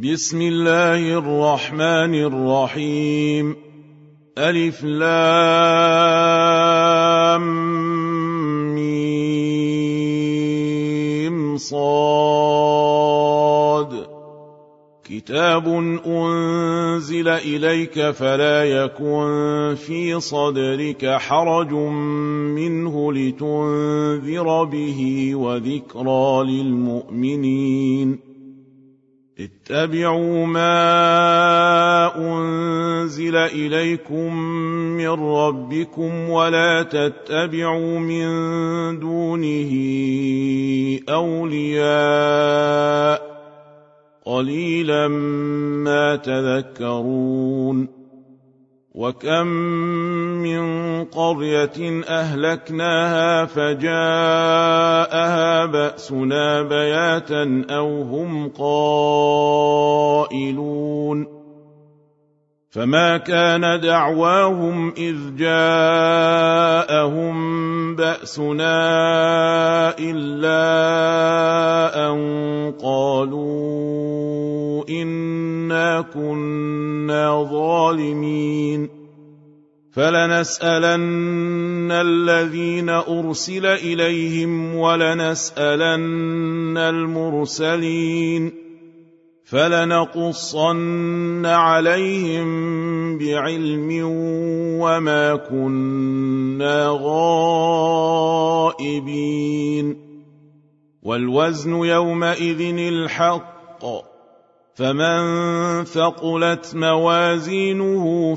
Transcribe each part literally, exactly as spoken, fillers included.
بسم الله الرحمن الرحيم. ألف لام ميم صاد. كتاب أنزل إليك فلا يكن في صدرك حرج منه لتنذر به وذكرى للمؤمنين. اتبعوا ما أنزل إليكم من ربكم ولا تتبعوا من دونه أولياء قليلا ما تذكرون. وكم من قرية أهلكناها فجاءها بأسنا بياتا أو هم قائلون. فما كان دعواهم إذ جاءهم بأسنا إلا أن قالوا إنا كنا ظالمين. فلنسألن الذين أرسل إليهم ولنسألن المرسلين فلنقصن عليهم بعلم وما كنا غائبين. والوزن يومئذ الحق فمن ثقلت موازينه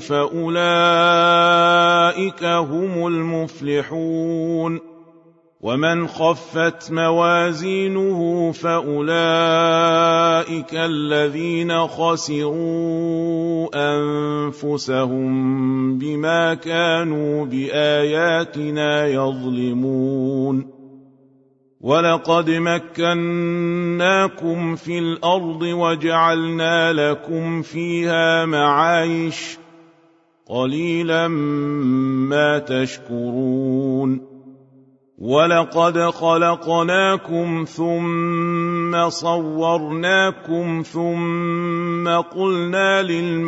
فأولئك هم المفلحون. ومن خفت موازينه فأولئك الذين خسروا أنفسهم بما كانوا بآياتنا يظلمون. ولقد مكناكم في الأرض وجعلنا لكم فيها معايش قليلا ما تشكرون. ولقد خلقناكم ثم صورناكم ثم قلنا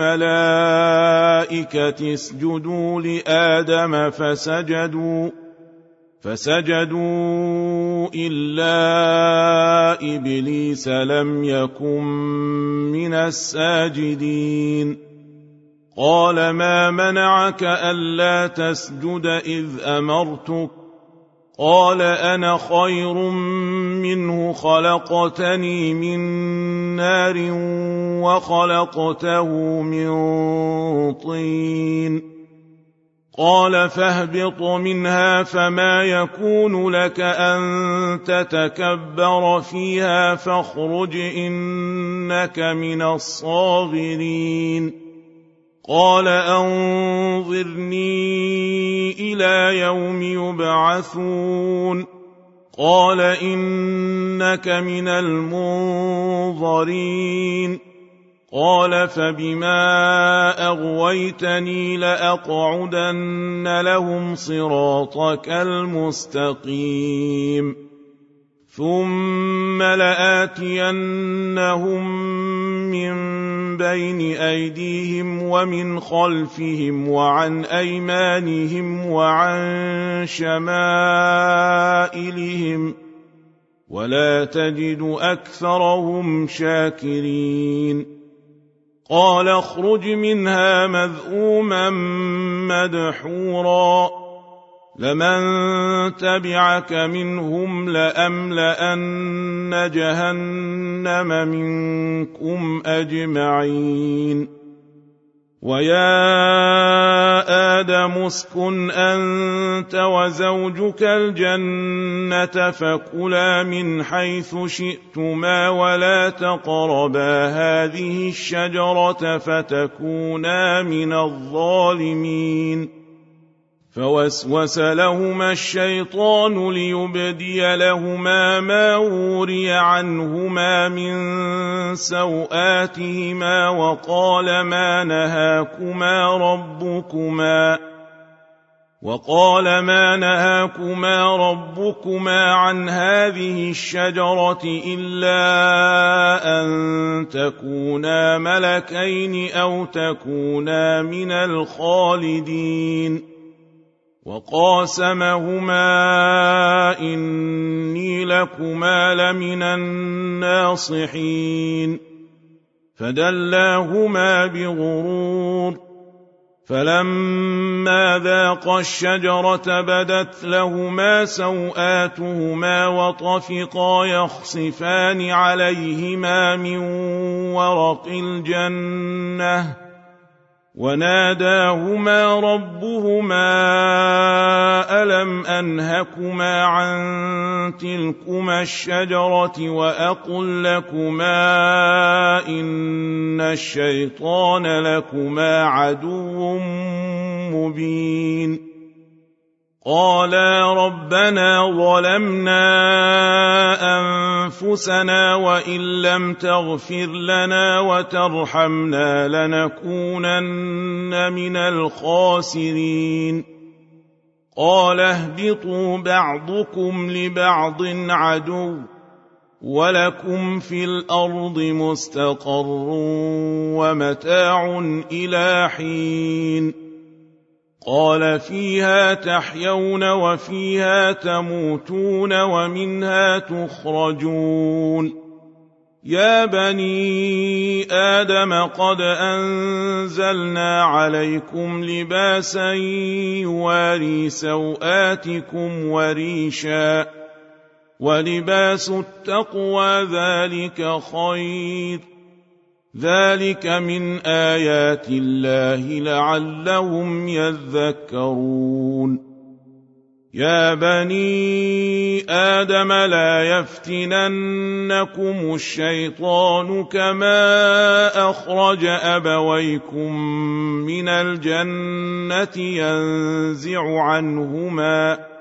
للملائكة اسجدوا لآدم فسجدوا فسجدوا إلا إبليس لم يكن من الساجدين. قال ما منعك ألا تسجد إذ أمرتك؟ قال أنا خير منه خلقتني من نار وخلقته من طين. قال فاهبط منها فما يكون لك أن تتكبر فيها فاخرج إنك من الصاغرين. قال أنظرني إلى يوم يبعثون. قال إنك من المنظرين. قال فبما أغويتني لأقعدن لهم صراطك المستقيم ثم لآتينهم من بين أيديهم ومن خلفهم وعن أيمانهم وعن شمائلهم ولا تجد أكثرهم شاكرين. قال اخرج منها مذءوما مدحورا لمن تبعك منهم لأملأن جهنم منكم أجمعين. ويا آدم اسكن أنت وزوجك الجنة فكلا من حيث شئتما ولا تقربا هذه الشجرة فتكونا من الظالمين. فوسوس لهما الشيطان ليبدي لهما ما وري عنهما من سوآتهما وقال ما نهاكما ربكما وقال ما نهاكما ربكما عن هذه الشجرة إلا أن تكونا ملكين أو تكونا من الخالدين وقاسمهما إني لكما لمن الناصحين فدلاهما بغرور فلما ذاقا الشجرة بدت لهما سوآتهما وطفقا يخصفان عليهما من ورق الجنة وناداهما ربهما ألم أنهكما عن تلكما الشجرة وأقل لكما إن الشيطان لكما عدو مبين قالا ربنا ظلمنا أنفسنا وإن لم تغفر لنا وترحمنا لنكونن من الخاسرين قال اهبطوا بعضكم لبعض عدو ولكم في الأرض مستقر ومتاع إلى حين قال فيها تحيون وفيها تموتون ومنها تخرجون يا بني آدم قد أنزلنا عليكم لباسا يواري سوآتكم وريشا ولباس التقوى ذلك خير ذلك من آيات الله لعلهم يذكرون يا بني آدم لا يفتننكم الشيطان كما أخرج أبويكم من الجنة ينزع عنهما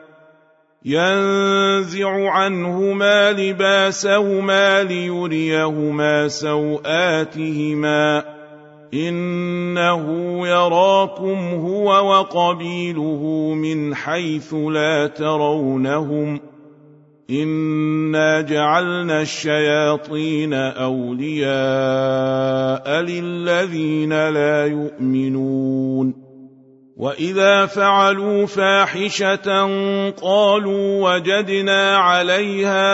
ينزع عنهما لباسهما ليريهما سوآتهما إنه يراكم هو وقبيله من حيث لا ترونهم إنا جعلنا الشياطين أولياء للذين لا يؤمنون وإذا فعلوا فاحشة قالوا وجدنا عليها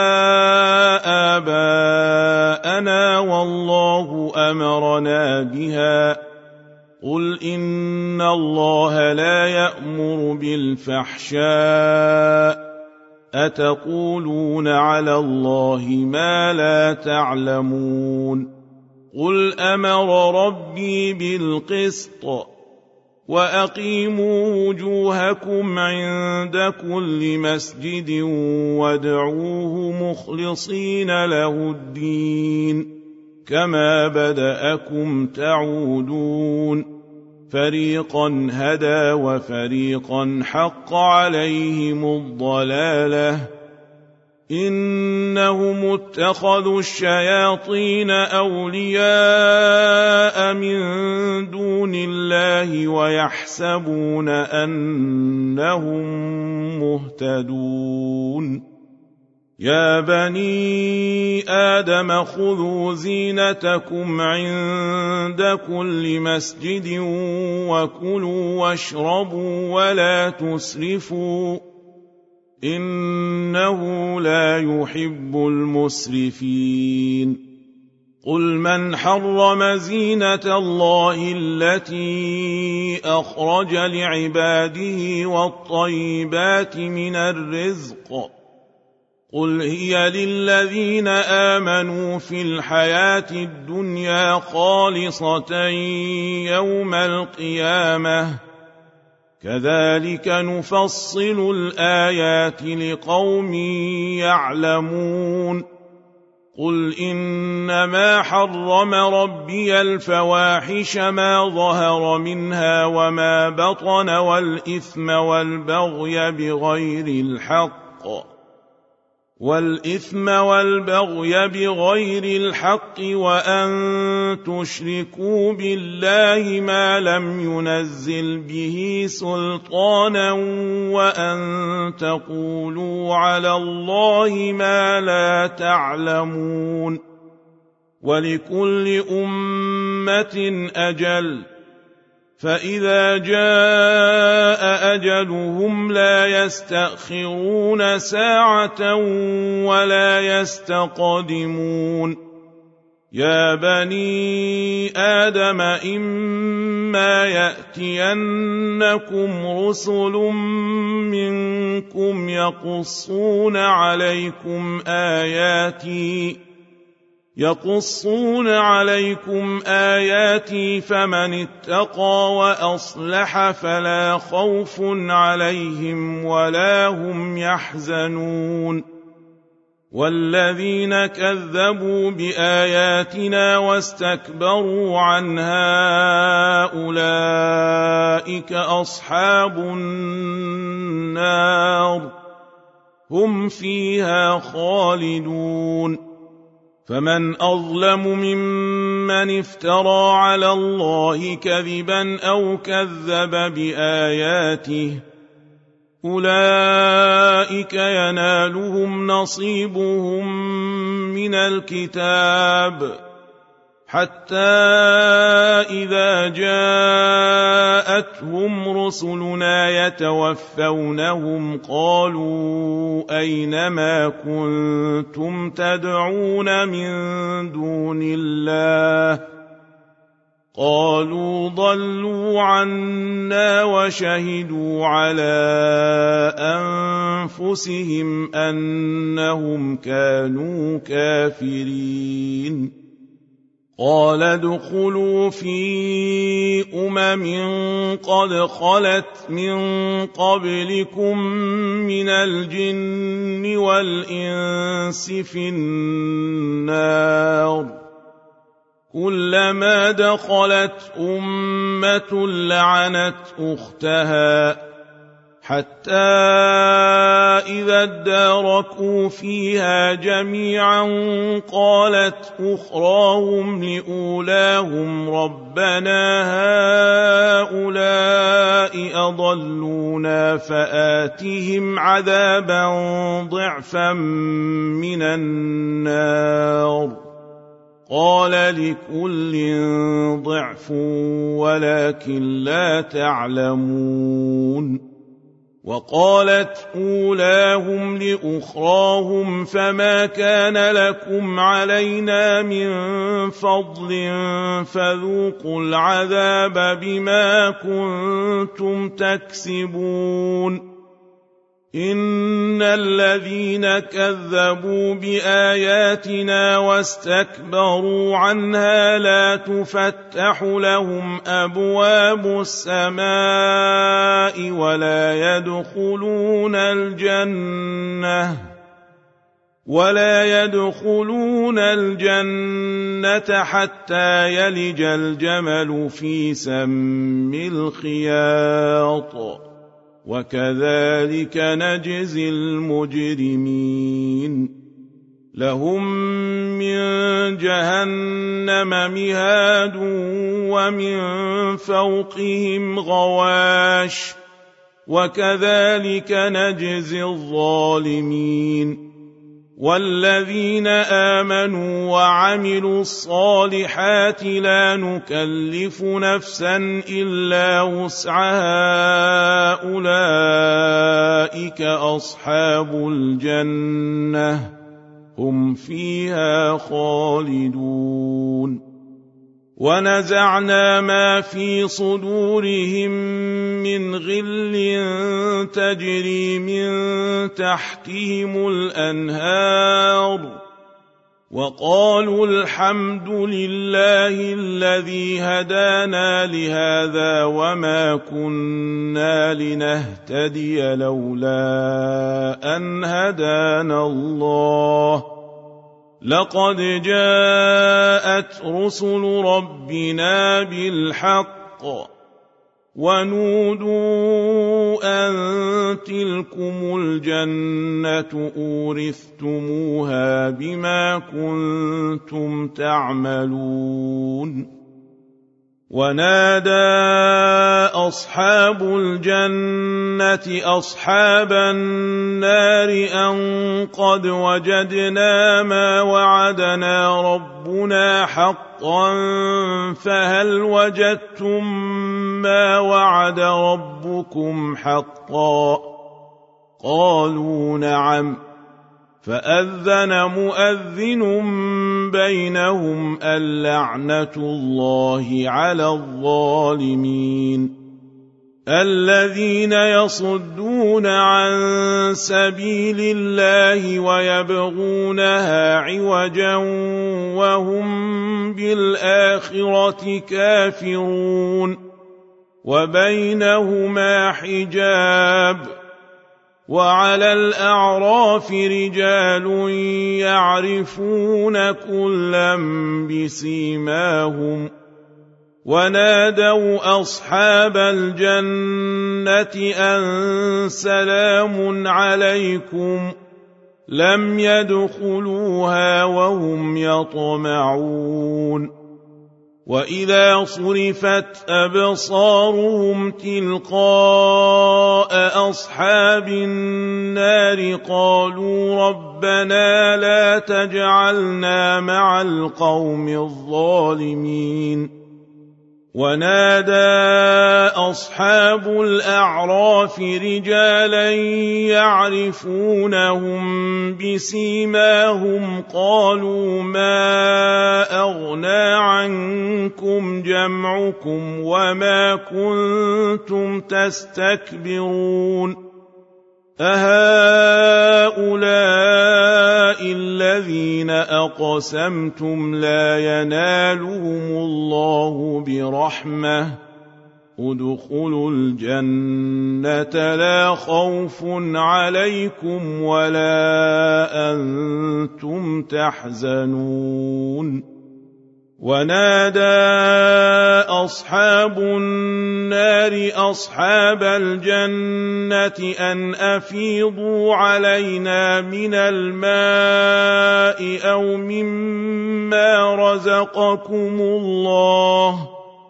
آباءنا والله أمرنا بها قل إن الله لا يأمر بالفحشاء أتقولون على الله ما لا تعلمون قل أمر ربي بالقسط وأقيموا وجوهكم عند كل مسجد وادعوه مخلصين له الدين كما بدأكم تعودون فريقا هدى وفريقا حق عليهم الضلالة إنهم اتخذوا الشياطين أولياء من دون الله ويحسبون أنهم مهتدون يا بني آدم خذوا زينتكم عند كل مسجد وكلوا واشربوا ولا تسرفوا إنه لا يحب المسرفين قل من حرم زينة الله التي أخرج لعباده والطيبات من الرزق قل هي للذين آمنوا في الحياة الدنيا خالصة يوم القيامة كذلك نفصل الآيات لقوم يعلمون قل إنما حرم ربي الفواحش ما ظهر منها وما بطن والإثم والبغي بغير الحق والإثم والبغي بغير الحق وأن تشركوا بالله ما لم ينزل به سلطانا وأن تقولوا على الله ما لا تعلمون ولكل أمة أجل فإذا جاء أجلهم لا يستأخرون ساعة ولا يستقدمون يا بني آدم إما يأتينكم رسل منكم يقصون عليكم آياتي يقصون عليكم آياتي فمن اتقى وأصلح فلا خوف عليهم ولا هم يحزنون والذين كذبوا بآياتنا واستكبروا عنها أولئك أصحاب النار هم فيها خالدون فمن أظلم ممن افترى على الله كذبا أو كذب بآياته أولئك ينالهم نصيبهم من الكتاب حتى إذا جاءتهم رسلنا يتوفونهم قالوا أين ما كنتم تدعون من دون الله قالوا ضلوا عنا وشهدوا على أنفسهم أنهم كانوا كافرين قال ادخلوا في أمم قد خلت من قبلكم من الجن والإنس في النار كلما دخلت أمة لعنت أختها حتى إذا اداركوا فيها جميعا قالت أخراهم لأولاهم ربنا هؤلاء أضلونا فآتهم عذابا ضعفا من النار قال لكل ضعف ولكن لا تعلمون وقالت أولاهم لأخراهم فما كان لكم علينا من فضل فذوقوا العذاب بما كنتم تكسبون إن الذين كذبوا بآياتنا واستكبروا عنها لا تفتح لهم أبواب السماء ولا يدخلون الجنة ولا يدخلون الجنة حتى يلج الجمل في سم الخياط وكذلك نجزي المجرمين لهم من جهنم مهاد ومن فوقهم غواش وكذلك نجزي الظالمين والذين آمنوا وعملوا الصالحات لا نكلف نفسا إلا وسعها أولئك أصحاب الجنة هم فيها خالدون ونزعنا ما في صدورهم من غل تجري من تحتهم الأنهار وقالوا الحمد لله الذي هدانا لهذا وما كنا لنهتدي لولا أن هدانا الله لقد جاءت رسل ربنا بالحق ونودوا أن تلكم الجنة أورثتموها بما كنتم تعملون ونادى أصحاب الجنة أصحاب النار أن قد وجدنا ما وعدنا ربنا حقا فهل وجدتم ما وعد ربكم حقا قالوا نعم فأذن مؤذن بينهم اللعنة الله على الظالمين الذين يصدون عن سبيل الله ويبغونها عوجا وهم بالآخرة كافرون وبينهما حجاب وعلى الأعراف رجال يعرفون كلا بسيماهم ونادوا أصحاب الجنة أن سلام عليكم لم يدخلوها وهم يطمعون وإذا صرفت أبصارهم تلقاء أصحاب النار قالوا ربنا لا تجعلنا مع القوم الظالمين ونادى أصحاب الأعراف رجالا يعرفونهم بسيماهم قالوا ما أغنى عنكم جمعكم وما كنتم تستكبرون أهؤلاء الذين أقسمتم لا ينالهم الله برحمة ادخلوا الجنة لا خوف عليكم ولا أنتم تحزنون ونادى أصحاب النار أصحاب الجنة أن أفيضوا علينا من الماء أو مما رزقكم الله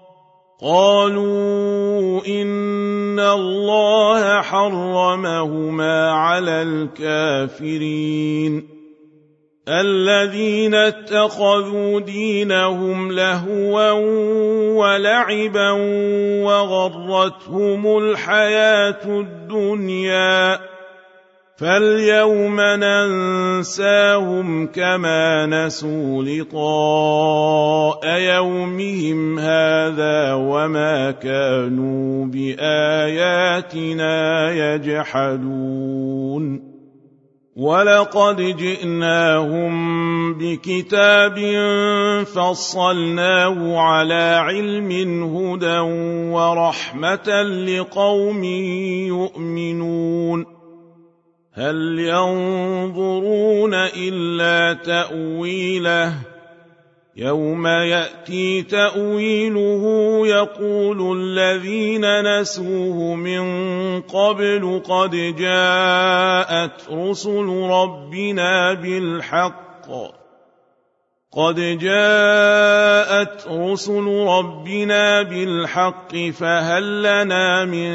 قالوا إن الله حرمهما على الكافرين الذين اتخذوا دينهم لهوا ولعبا وغرتهم الحياة الدنيا فاليوم ننساهم كما نسوا لقاء يومهم هذا وما كانوا بآياتنا يجحدون ولقد جئناهم بكتاب فصلناه على علم هدى ورحمة لقوم يؤمنون هل ينظرون إلا تأويله يوم يأتي تأويله يقول الذين نسوه من قبل قد جاءت رسل ربنا بالحق قد جاءت رسل ربنا بالحق فهل لنا من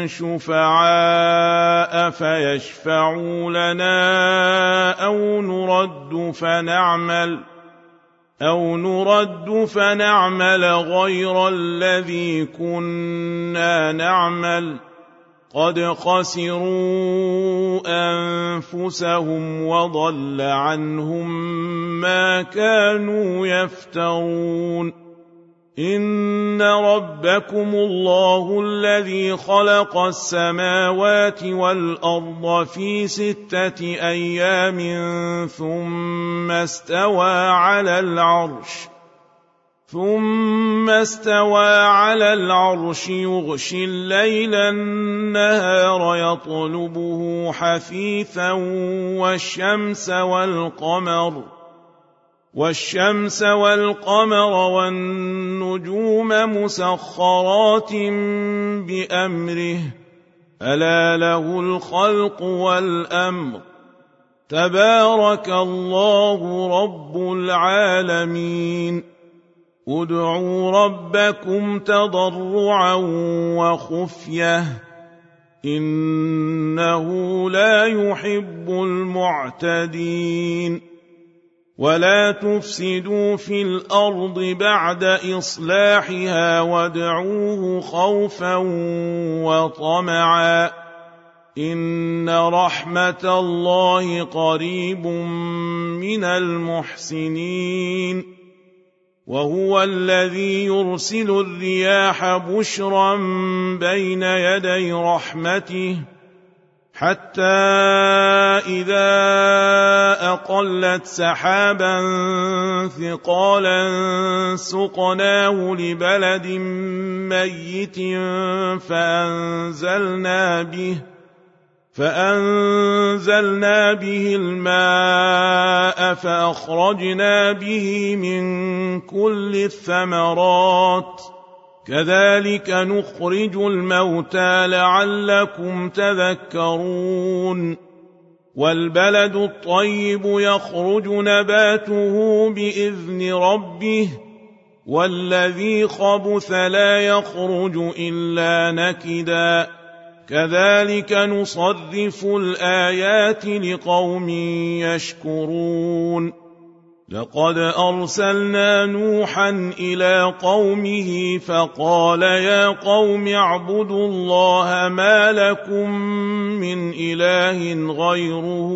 شفعاء فيشفعوا لنا أو نرد فنعمل أو نرد فنعمل غير الذي كنا نعمل قد خسروا أنفسهم وضل عنهم ما كانوا يفترون إن ربكم الله الذي خلق السماوات والأرض في ستة أيام ثم استوى على العرش ثم استوى على العرش يغشي الليل النهار يطلبه حثيثا والشمس والقمر والشمس والقمر والنجوم مسخرات بأمره ألا له الخلق والأمر تبارك الله رب العالمين ادعوا ربكم تضرعا وخفية إنه لا يحب المعتدين ولا تفسدوا في الأرض بعد إصلاحها وادعوه خوفا وطمعا إن رحمة الله قريب من المحسنين وهو الذي يرسل الرياح بشرا بين يدي رحمته حتى إذا أقلت سحابا ثقالا سقناه لبلد ميت فأنزلنا به فأنزلنا به الماء فأخرجنا به من كل الثمرات كذلك نخرج الموتى لعلكم تذكرون والبلد الطيب يخرج نباته بإذن ربه والذي خبث لا يخرج إلا نكدا كذلك نصرف الآيات لقوم يشكرون لقد أرسلنا نوحا إلى قومه فقال يا قوم اعبدوا الله ما لكم من إله غيره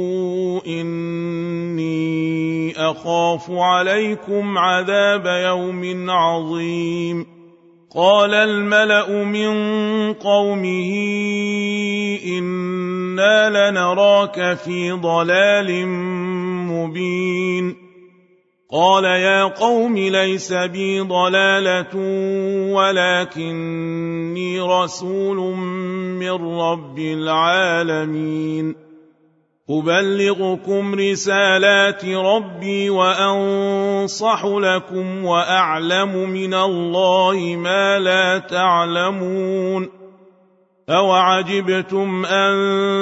إني أخاف عليكم عذاب يوم عظيم قال الملأ من قومه إنا لنراك في ضلال مبين قال يا قوم ليس بي ضلالة ولكني رسول من رب العالمين أبلغكم رسالات ربي وأنصح لكم وأعلم من الله ما لا تعلمون أوعجبتم أن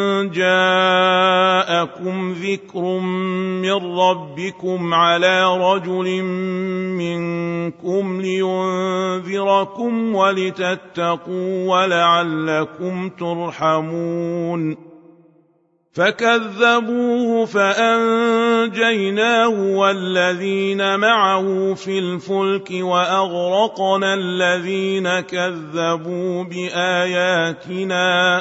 جاءكم ذكر من ربكم على رجل منكم لينذركم ولتتقوا ولعلكم ترحمون فكذبوه فأنجيناه والذين معه في الفلك وأغرقنا الذين كذبوا بآياتنا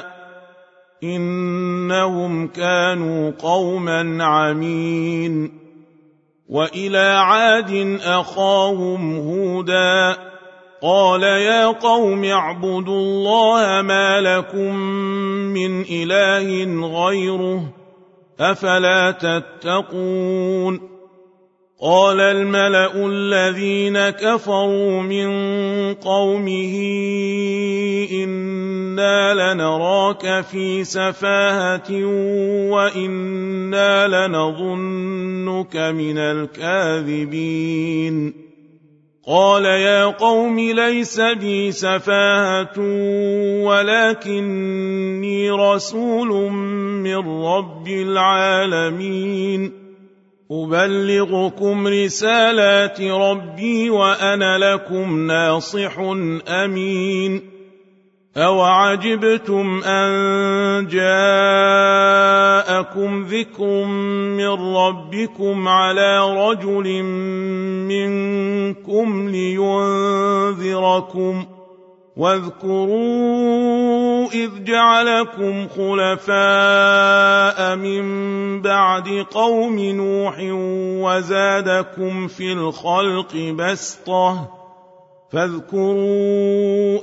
إنهم كانوا قوما عمين وإلى عاد أخاهم هودا قال يا قوم اعبدوا الله ما لكم من إله غيره أفلا تتقون قال الملأ الذين كفروا من قومه إنا لنراك في سفاهة وإنا لنظنك من الكاذبين قال يا قوم ليس بي سفاهة ولكني رسول من رب العالمين أبلغكم رسالات ربي وأنا لكم ناصح أمين أوعجبتم أن جاءكم ذكر من ربكم على رجل منكم لينذركم واذكروا إذ جعلكم خلفاء من بعد قوم نوح وزادكم في الخلق بسطة فاذكروا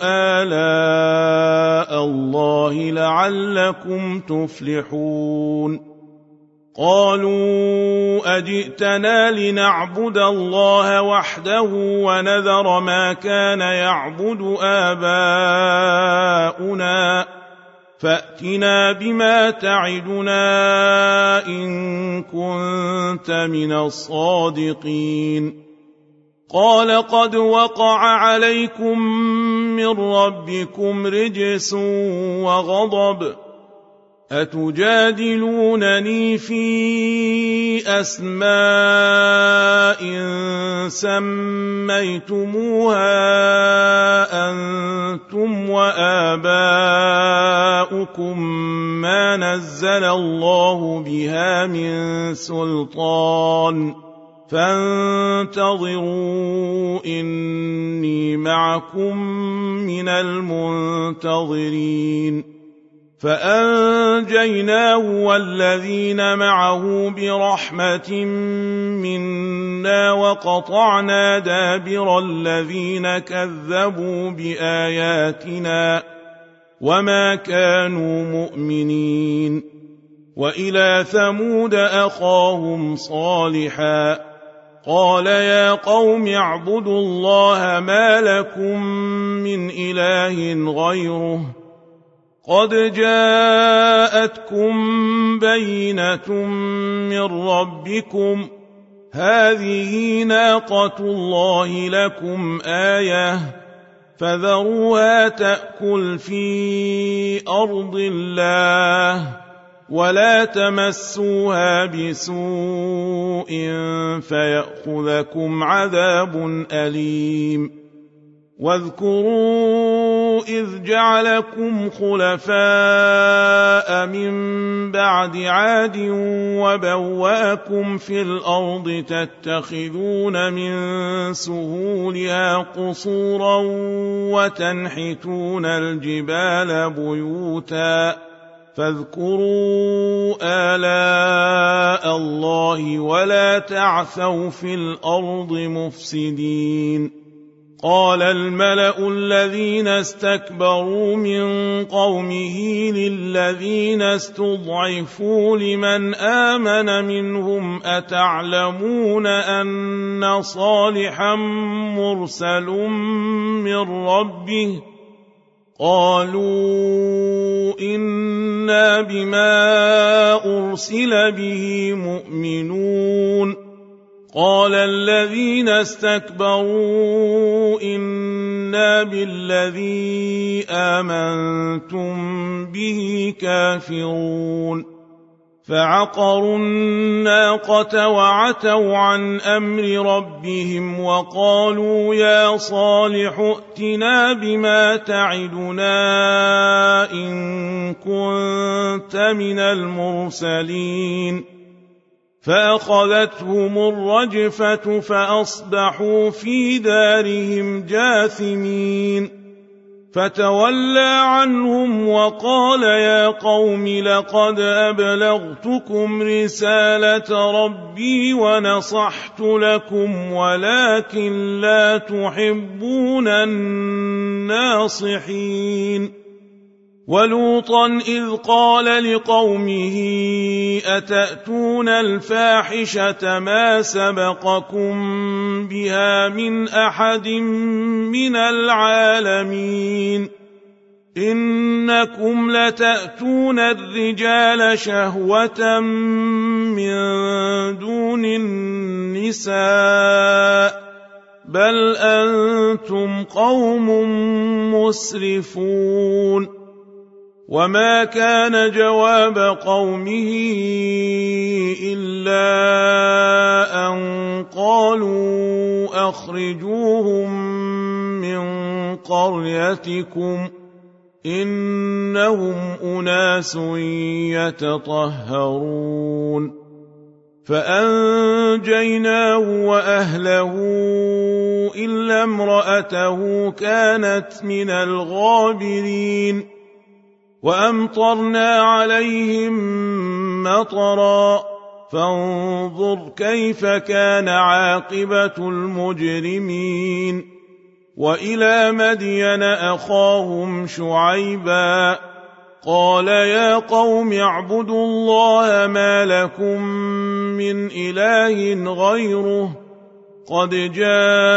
آلاء الله لعلكم تفلحون قالوا أجئتنا لنعبد الله وحده ونذر ما كان يعبد آباؤنا فأتنا بما تعدنا إن كنت من الصادقين. قال قد وقع عليكم من ربكم رجس وغضب، أتجادلونني في أسماء سميتموها أنتم وآباؤكم ما نزل الله بها من سلطان، فانتظروا إني معكم من المنتظرين. فأنجيناه والذين معه برحمة منا وقطعنا دابر الذين كذبوا بآياتنا وما كانوا مؤمنين. وإلى ثمود أخاهم صالحا قال يا قوم اعبدوا الله ما لكم من إله غيره قد جاءتكم بينة من ربكم هذه ناقة الله لكم آية فذروها تأكل في أرض الله ولا تمسوها بسوء فيأخذكم عذاب أليم. واذكروا إذ جعلكم خلفاء من بعد عاد وبوأكم في الأرض تتخذون من سهولها قصورا وتنحتون الجبال بيوتا فاذكروا آلاء الله ولا تعثوا في الأرض مفسدين. قال الملأ الذين استكبروا من قومه للذين استضعفوا لمن آمن منهم أتعلمون أن صالحا مرسل من ربه قالوا إنا بما أرسل به مؤمنون. قال الذين استكبروا إنا بالذي آمنتم به كافرون. فعقروا الناقة وعتوا عن أمر ربهم وقالوا يا صالح ائتنا بما تعدنا إن كنت من المرسلين. فأخذتهم الرجفة فأصبحوا في دارهم جاثمين. فتولى عنهم وقال يا قوم لقد أبلغتكم رسالة ربي ونصحت لكم ولكن لا تحبون الناصحين. ولوطا إذ قال لقومه أتأتون الفاحشة ما سبقكم بها من أحد من العالمين إنكم لتأتون الرجال شهوة من دون النساء بل أنتم قوم مسرفون. وما كان جواب قومه إلا أن قالوا أخرجوهم من قريتكم إنهم أناس يتطهرون. فأنجيناه وأهله إلا امرأته كانت من الغابرين. وأمطرنا عليهم مطرا فانظر كيف كان عاقبة المجرمين. وإلى مدين أخاهم شعيبا قال يا قوم اعبدوا الله ما لكم من إله غيره قد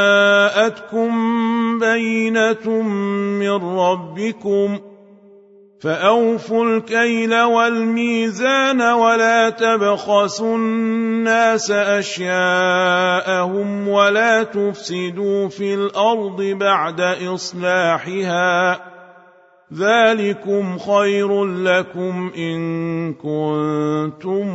جاءتكم بينة من ربكم فأوفوا الكيل والميزان ولا تبخسوا الناس أشياءهم ولا تفسدوا في الأرض بعد إصلاحها ذلكم خير لكم إن كنتم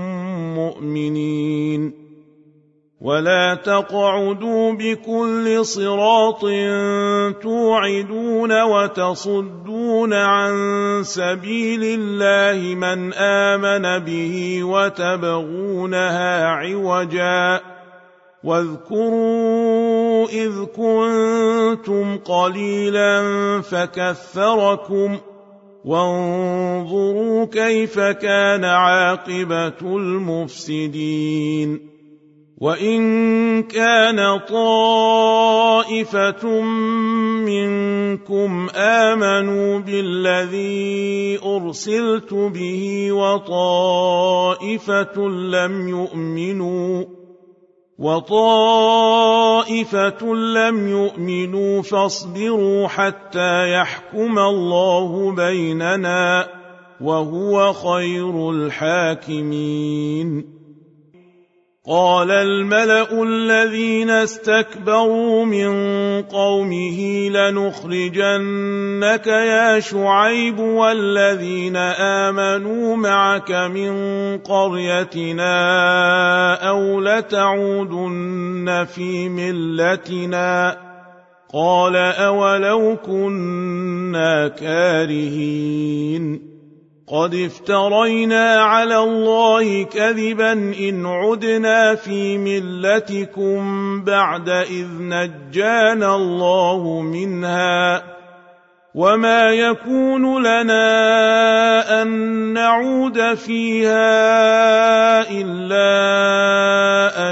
مؤمنين ولا تقعدوا بكل صراط توعدون وتصدون عن سبيل الله من آمن به وتبغونها عوجا واذكروا إذ كنتم قليلا فكثركم وانظروا كيف كان عاقبة المفسدين وإن كان طائفة منكم آمنوا بالذي أرسلت به وطائفة لم يؤمنوا وطائفة لم يؤمنوا فاصبروا حتى يحكم الله بيننا وهو خير الحاكمين قال الملأ الذين استكبروا من قومه لنخرجنك يا شعيب والذين آمنوا معك من قريتنا أو لتعودن في ملتنا قال أولو كنا كارهين قد افترينا على الله كذبا إن عدنا في ملتكم بعد إذ نجانا الله منها وما يكون لنا أن نعود فيها إلا أن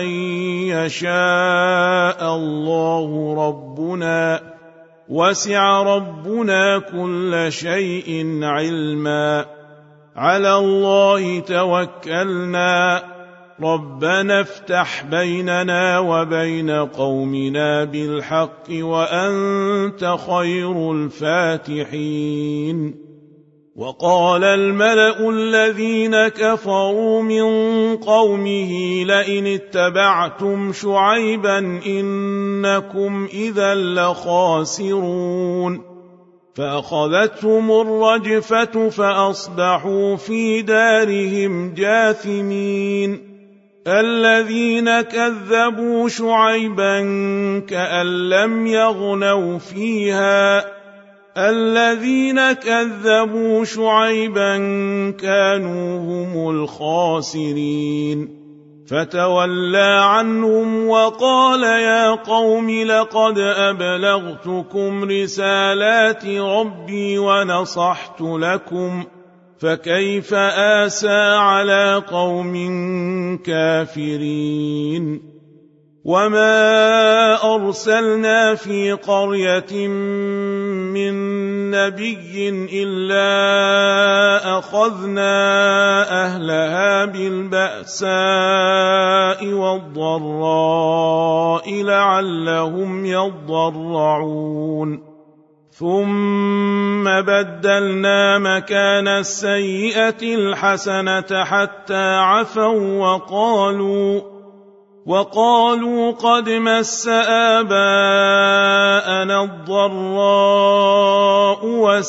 يشاء الله ربنا وسع ربنا كل شيء علما على الله توكلنا ربنا افتح بيننا وبين قومنا بالحق وأنت خير الفاتحين وقال الملأ الذين كفروا من قومه لئن اتبعتم شعيبا إنكم إذا لخاسرون فأخذتهم الرجفة فأصبحوا في دارهم جاثمين الذين كذبوا شعيبا كأن لم يغنوا فيها الذين كذبوا شعيبا كانوا هم الخاسرين فتولى عنهم وقال يا قوم لقد أبلغتكم رسالات ربي ونصحت لكم فكيف آسى على قوم كافرين وما أرسلنا في قرية من نبي إلا أخذنا أهلها بالبأساء والضراء لعلهم يضرعون ثم بدلنا مكان السيئة الحسنة حتى عفوا وقالوا وقالوا قد مس آباءنا الضراء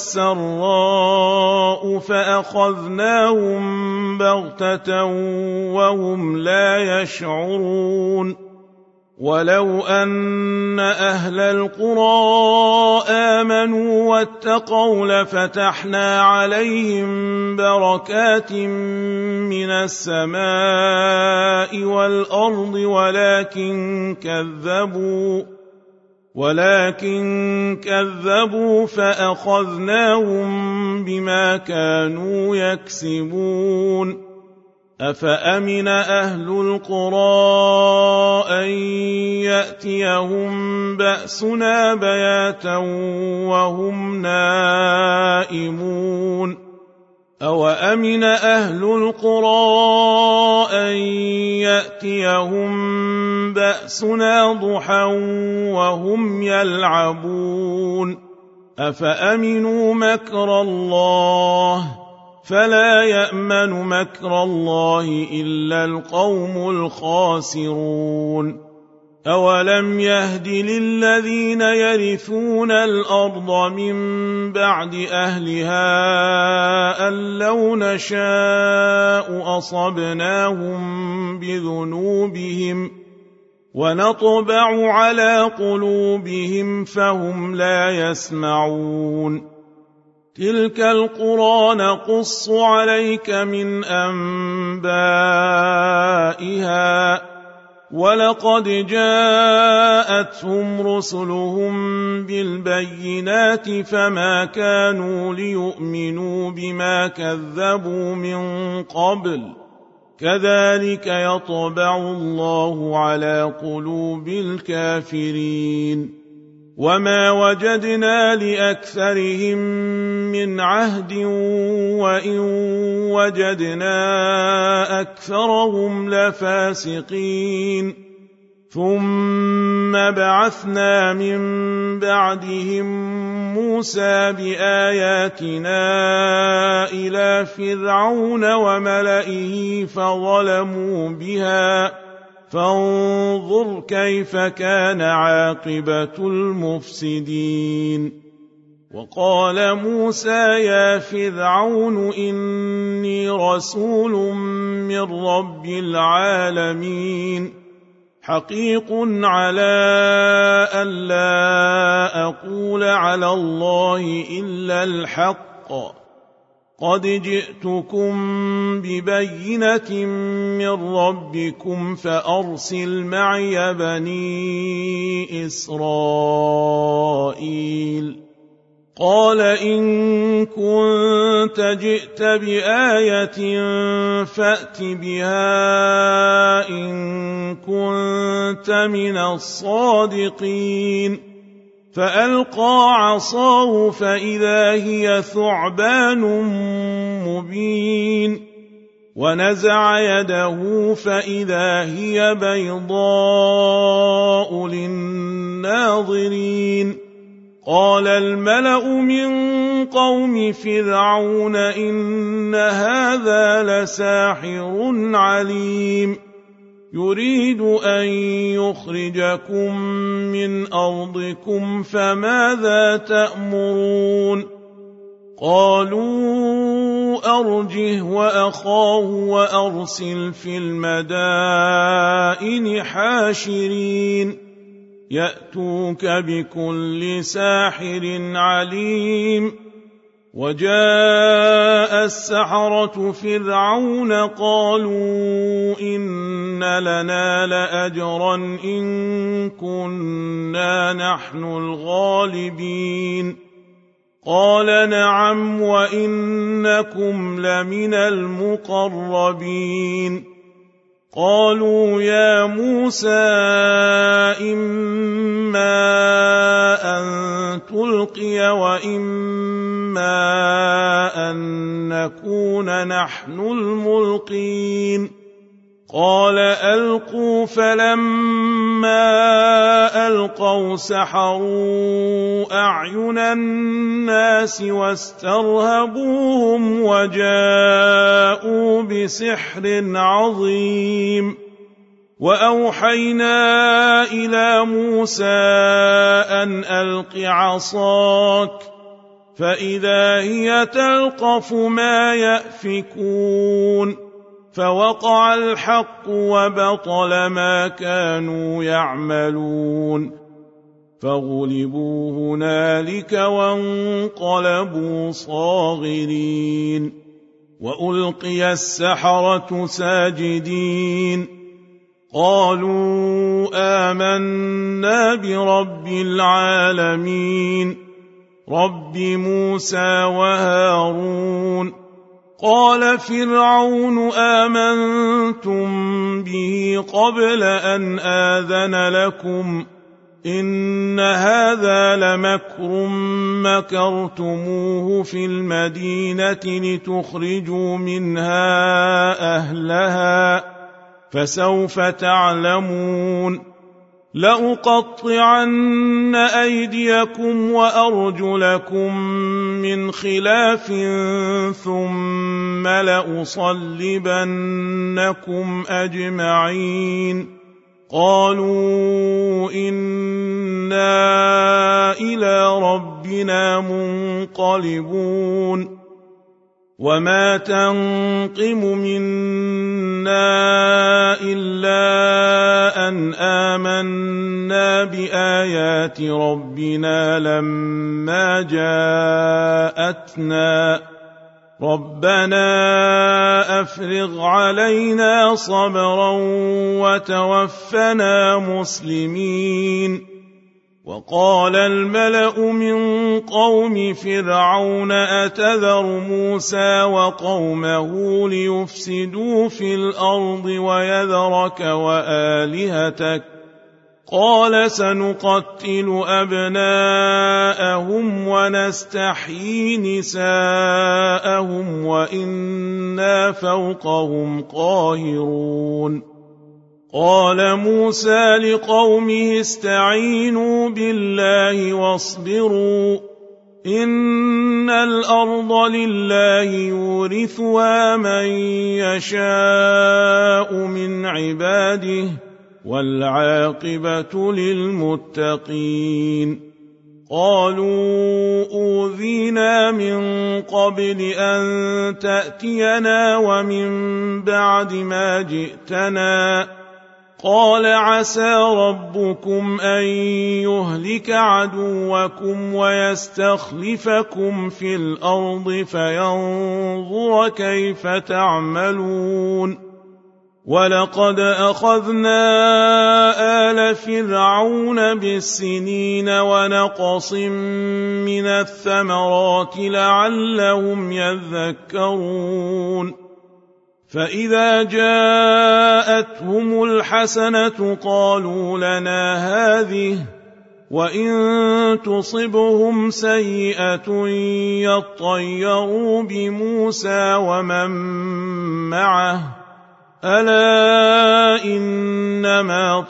والسراء فأخذناهم بغتة وهم لا يشعرون ولو أن أهل القرى آمنوا واتقوا لفتحنا عليهم بركات من السماء والأرض ولكن كذبوا ولكن كذبوا فأخذناهم بما كانوا يكسبون أفأمن أهل القرى أن يأتيهم بأسنا بياتا وهم نائمون أوأمن أهل القرى أن يأتيهم بأسنا ضحى وهم يلعبون أفأمنوا مكر الله فلا يأمن مكر الله إلا القوم الخاسرون أولم يهد للذين يرثون الأرض من بعد أهلها أن لو نشاء أصبناهم بذنوبهم ونطبع على قلوبهم فهم لا يسمعون تلك القرى نقص عليك من أنبائها ولقد جاءتهم رسلهم بالبينات فما كانوا ليؤمنوا بما كذبوا من قبل كذلك يطبع الله على قلوب الكافرين وما وجدنا لأكثرهم من عهد وإن وجدنا أكثرهم لفاسقين ثم بعثنا من بعدهم موسى بآياتنا إلى فرعون وملئه فظلموا بها فانظر كيف كان عاقبة المفسدين وقال موسى يا فرعون إني رسول من رب العالمين حقيق على ألا أقول على الله إلا الحق قد جئتكم ببينة من ربكم فأرسل معي بني إسرائيل قال إن كنت جئت بآية فأت بها إن كنت من الصادقين فألقى عصاه فإذا هي ثعبان مبين ونزع يده فإذا هي بيضاء للناظرين قال الملأ من قوم فرعون إن هذا لساحر عليم يريد أن يخرجكم من أرضكم فماذا تأمرون قالوا أرجه وأخاه وأرسل في المدائن حاشرين يأتوك بكل ساحر عليم وجاء السحرة فرعون قالوا إن لنا لأجرا إن كنا نحن الغالبين قال نعم وإنكم لمن المقربين قالوا يا موسى إما أن تلقي وإما أن نكون نحن الملقين قال ألقوا فلما ألقوا سحروا أعين الناس واسترهبوهم وجاءوا بسحر عظيم وأوحينا إلى موسى أن ألق عصاك فإذا هي تلقف ما يأفكون فوقع الحق وبطل ما كانوا يعملون فغلبوا هنالك وانقلبوا صاغرين وألقي السحرة ساجدين قالوا آمنا برب العالمين رب موسى وهارون قال فرعون آمنتم به قبل أن آذن لكم إن هذا لمكر مكرتموه في المدينة لتخرجوا منها أهلها فسوف تعلمون لأقطعن أيديكم وأرجلكم من خلاف ثم لأصلبنكم أجمعين قالوا إنا إلى ربنا منقلبون وما تنقم منا إلا أن آمنا بآيات ربنا لما جاءتنا ربنا أفرغ علينا صبرا وتوفنا مسلمين وقال الملأ من قوم فرعون أتذر موسى وقومه ليفسدوا في الأرض ويذرك وآلهتك قال سنقتل أبناءهم ونستحيي نساءهم وإنا فوقهم قاهرون قال موسى لقومه استعينوا بالله واصبروا إن الأرض لله يورثها من يشاء من عباده والعاقبة للمتقين قالوا أوذينا من قبل أن تأتينا ومن بعد ما جئتنا قال عسى ربكم أن يهلك عدوكم ويستخلفكم في الأرض فينظر كيف تعملون ولقد أخذنا آل فرعون بالسنين ونقص من الثمرات لعلهم يذكرون فإذا جاءتهم الحسنة قالوا لنا هذه وإن تصبهم سيئة يطيروا بموسى ومن معه ألا إنما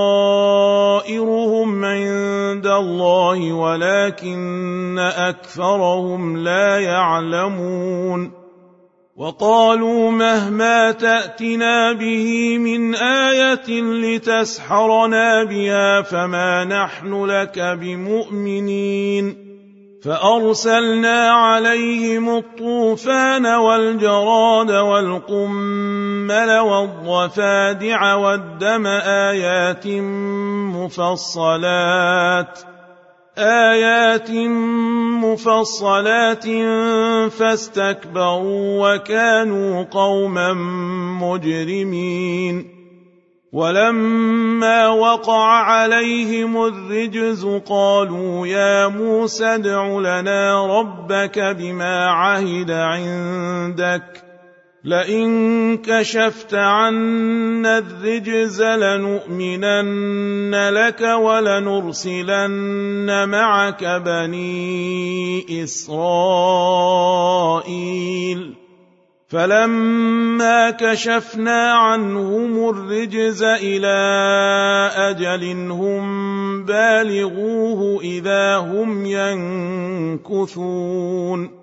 طائرهم عند الله ولكن أكثرهم لا يعلمون وقالوا مهما تأتنا به من آية لتسحرنا بها فما نحن لك بمؤمنين فأرسلنا عليهم الطوفان والجراد والقمل والضفادع والدم آيات مفصلات آيات مفصلات فاستكبروا وكانوا قوما مجرمين ولما وقع عليهم الرجز قالوا يا موسى ادع لنا ربك بما عهد عندك لئن كشفت عنا الرجز لنؤمنن لك ولنرسلن معك بني إسرائيل فلما كشفنا عنهم الرجز إلى أجل هم بالغوه إذا هم ينكثون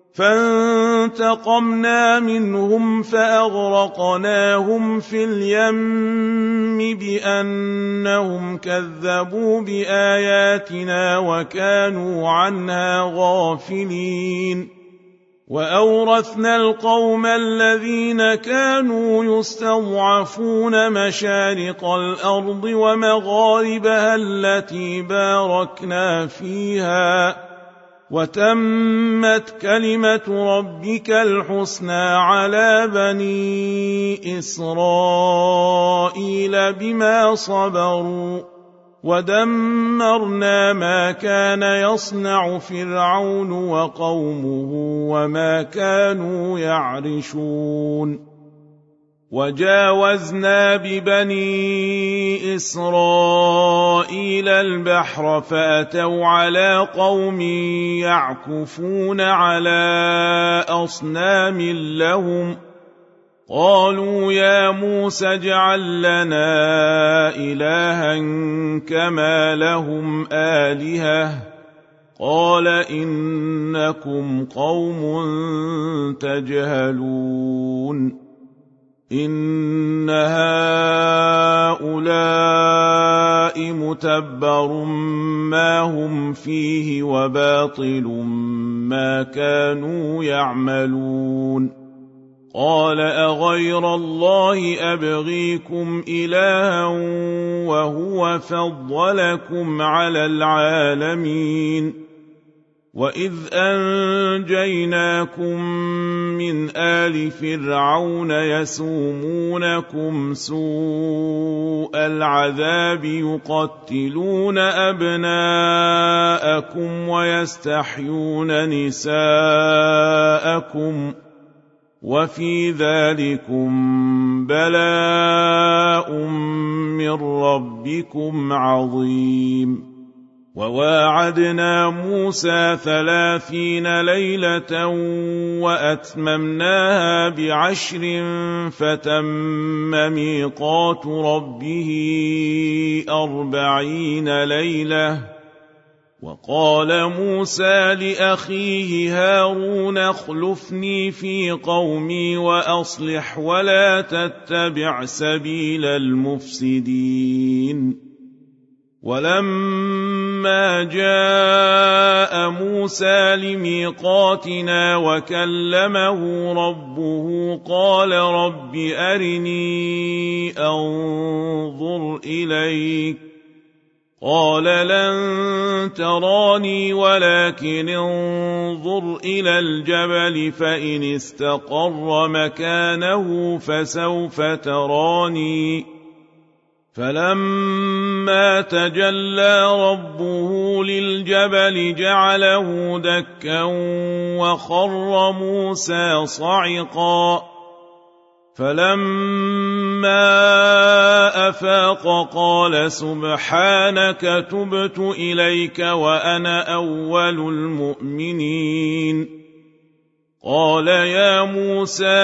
فانتقمنا منهم فأغرقناهم في اليم بأنهم كذبوا بآياتنا وكانوا عنها غافلين وأورثنا القوم الذين كانوا يستضعفون مشارق الأرض ومغاربها التي باركنا فيها وتمت كلمة ربك الحسنى على بني إسرائيل بما صبروا ودمرنا ما كان يصنع فرعون وقومه وما كانوا يعرشون وجاوزنا ببني إسرائيل البحر فأتوا على قوم يعكفون على أصنام لهم قالوا يا موسى اجعل لنا إلها كما لهم آلهة قال إنكم قوم تجهلون إن هؤلاء متبر ما هم فيه وباطل ما كانوا يعملون قال أغير الله أبغيكم إلها وهو فضلكم على العالمين وإذ أنجيناكم من آل فرعون يسومونكم سوء العذاب يقتلون أبناءكم ويستحيون نساءكم وفي ذلكم بلاء من ربكم عظيم وواعدنا موسى ثلاثين ليلة وأتممناها بعشر فتم ميقات ربه أربعين ليلة وقال موسى لأخيه هارون اخلفني في قومي وأصلح ولا تتبع سبيل المفسدين ولما جاء موسى لميقاتنا وكلمه ربه قال رب أرني أنظر إليك قال لن تراني ولكن انظر إلى الجبل فإن استقر مكانه فسوف تراني فلما تجلى ربه للجبل جعله دكا وخر موسى صعقا فلما أفاق قال سبحانك تبت إليك وأنا أول المؤمنين قال يا موسى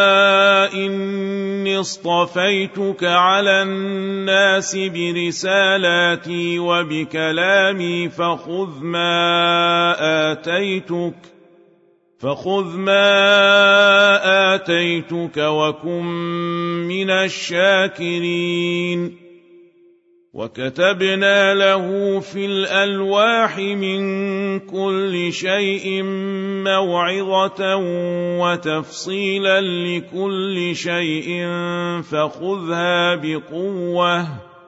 إني اصطفيتك على الناس برسالاتي وبكلامي فخذ ما آتيتك فخذ ما آتيتك وكن من الشاكرين وكتبنا له في الألواح من كل شيء موعظة وتفصيلا لكل شيء فخذها بقوة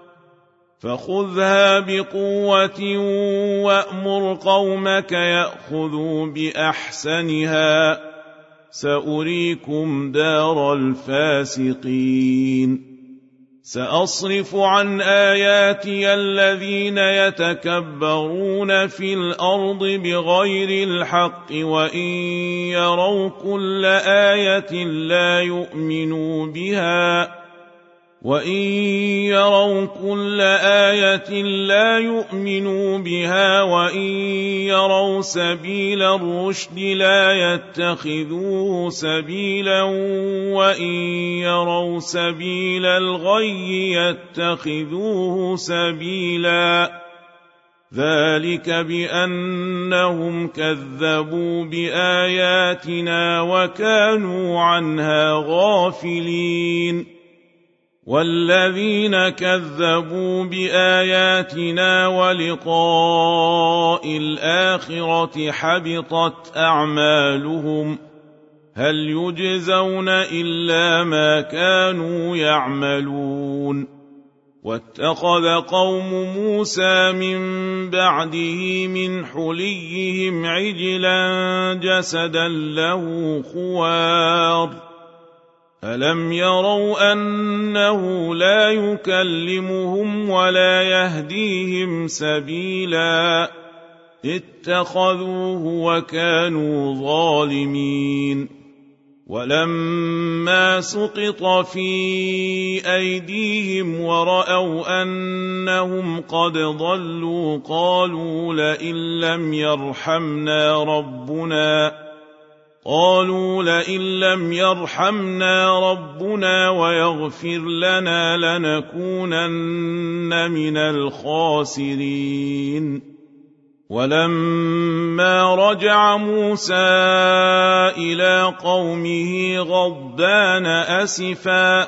فخذها بقوة وأمر قومك يأخذوا بأحسنها سأريكم دار الفاسقين سأصرف عن آياتي الذين يتكبرون في الأرض بغير الحق وإن يروا كل آية لا يؤمنوا بها وإن يروا كل آية لا يؤمنوا بها وإن يروا سبيل الرشد لا يتخذوه سبيلا وإن يروا سبيل الغي يتخذوه سبيلا ذلك بأنهم كذبوا بآياتنا وكانوا عنها غافلين والذين كذبوا بآياتنا ولقاء الآخرة حبطت أعمالهم هل يجزون إلا ما كانوا يعملون واتخذ قوم موسى من بعده من حليهم عجلا جسدا له خوار ألم يروا أنه لا يكلمهم ولا يهديهم سبيلا اتخذوه وكانوا ظالمين ولما سقط في أيديهم ورأوا أنهم قد ضلوا قالوا لئن لم يرحمنا ربنا قالوا لئن لم يرحمنا ربنا ويغفر لنا لنكونن من الخاسرين. ولما رجع موسى إلى قومه غضبان أسفا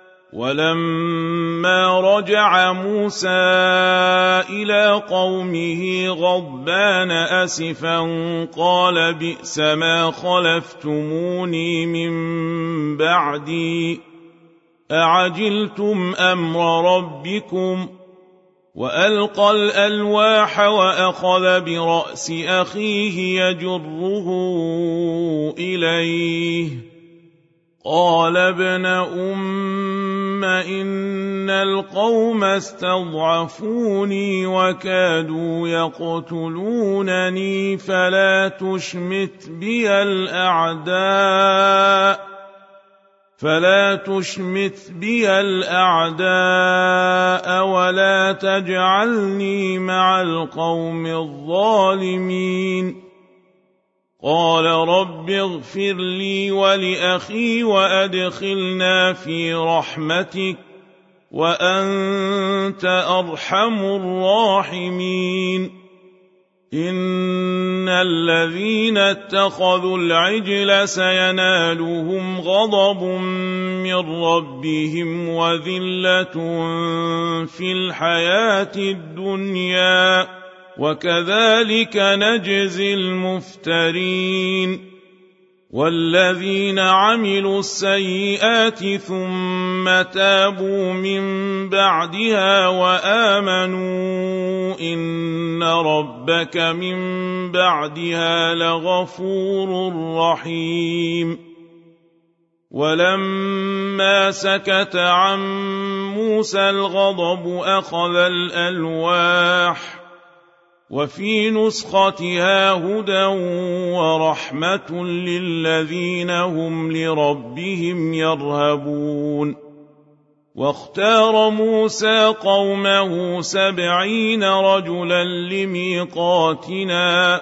ولما رجع موسى إلى قومه غضبان أسفا قال بئس ما خلفتموني من بعدي أعجلتم أمر ربكم. وألقى الألواح وأخذ برأس أخيه يجره إليه قال ابن أم إن القوم استضعفوني وكادوا يقتلونني فلا تشمت بي الأعداء فلا تشمت بي الأعداء ولا تجعلني مع القوم الظالمين. قال رب اغفر لي ولأخي وأدخلنا في رحمتك وأنت أرحم الراحمين. إن الذين اتخذوا العجل سينالهم غضب من ربهم وذلة في الحياة الدنيا وكذلك نجزي المفترين. والذين عملوا السيئات ثم تابوا من بعدها وآمنوا إن ربك من بعدها لغفور رحيم. ولما سكت عن موسى الغضب أخذ الألواح وفي نسختها هدى ورحمة للذين هم لربهم يرهبون. واختار موسى قومه سبعين رجلا لميقاتنا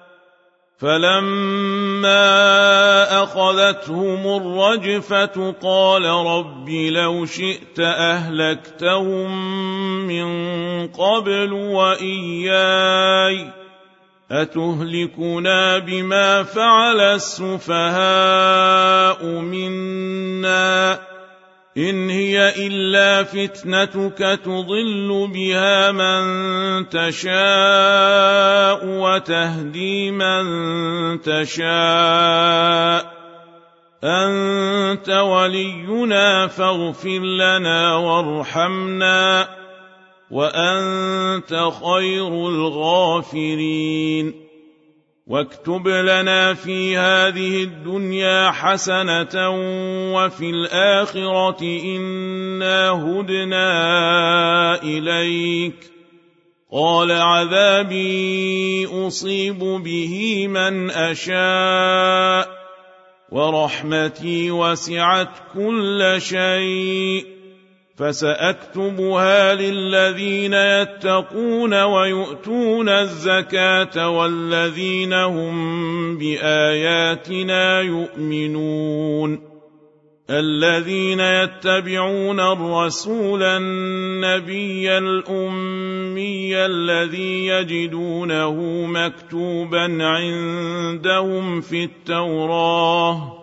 فلما أخذتهم الرجفة قال رب لو شئت أهلكتهم من قبل وإياي أتهلكنا بما فعل السفهاء منا إن هي إلا فتنتك تضل بها من تشاء وتهدي من تشاء أنت ولينا فاغفر لنا وارحمنا وأنت خير الغافرين. واكتب لنا في هذه الدنيا حسنة وفي الآخرة إنا هدنا إليك. قال عذابي أصيب به من أشاء ورحمتي وسعت كل شيء فسأكتبها للذين يتقون ويؤتون الزكاة والذين هم بآياتنا يؤمنون. الذين يتبعون الرسول النبي الأمي الذي يجدونه مكتوبا عندهم في التوراة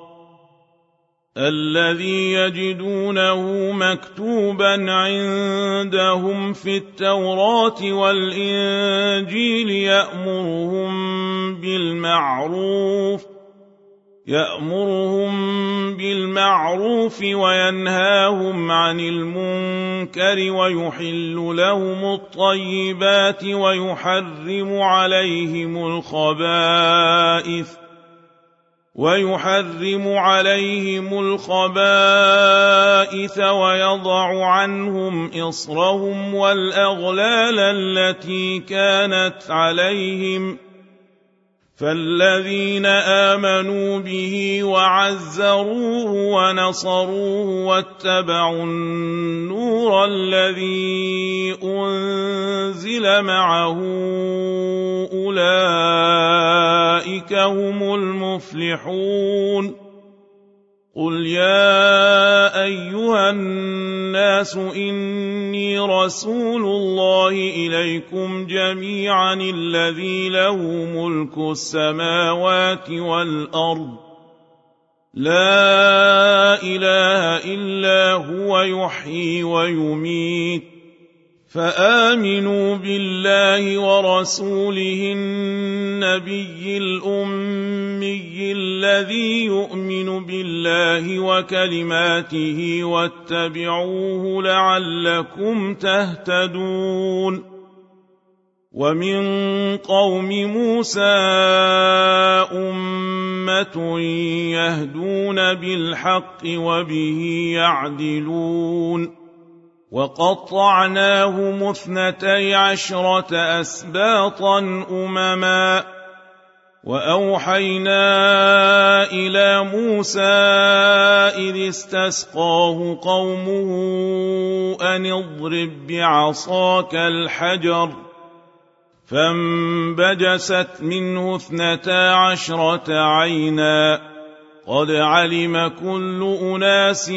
الذي يجدونه مكتوبا عندهم في التوراة والإنجيل يأمرهم بالمعروف يأمرهم بالمعروف وينهاهم عن المنكر ويحل لهم الطيبات ويحرم عليهم الخبائث ويحرم عليهم الخبائث ويضع عنهم إصرهم والأغلال التي كانت عليهم. فالذين آمنوا به وعزروه ونصروه واتبعوا النور الذي أنزل معه أولئك هم المفلحون. يفلحون قل يا أيها الناس إني رسول الله إليكم جميعا الذي له ملك السماوات والأرض لا إله إلا هو يحيي ويميت فآمنوا بالله ورسوله النبي الأمي الذي يؤمن بالله وكلماته واتبعوه لعلكم تهتدون ومن قوم موسى أمة يهدون بالحق وبه يعدلون وقطعناهم اثنتي عشرة أسباطا أمما وأوحينا إلى موسى إذ استسقاه قومه أن اضرب بعصاك الحجر فانبجست منه اثنتا عشرة عينا قد علم كل أناس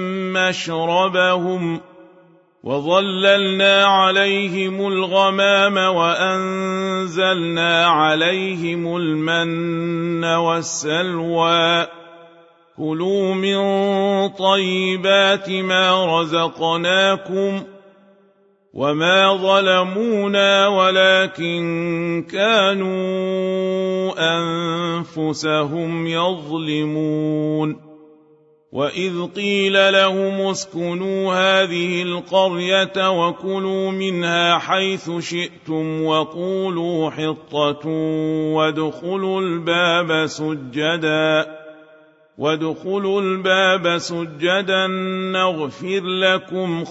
مشربهم وظللنا عليهم الغمام وأنزلنا عليهم المن والسلوى كلوا من طيبات ما رزقناكم وما ظلمونا ولكن كانوا أنفسهم يظلمون وإذ قيل لهم اسكنوا هذه القرية وكلوا منها حيث شئتم وقولوا حطة وادخلوا الباب سجدا وادخلوا الباب سجدا نغفر لكم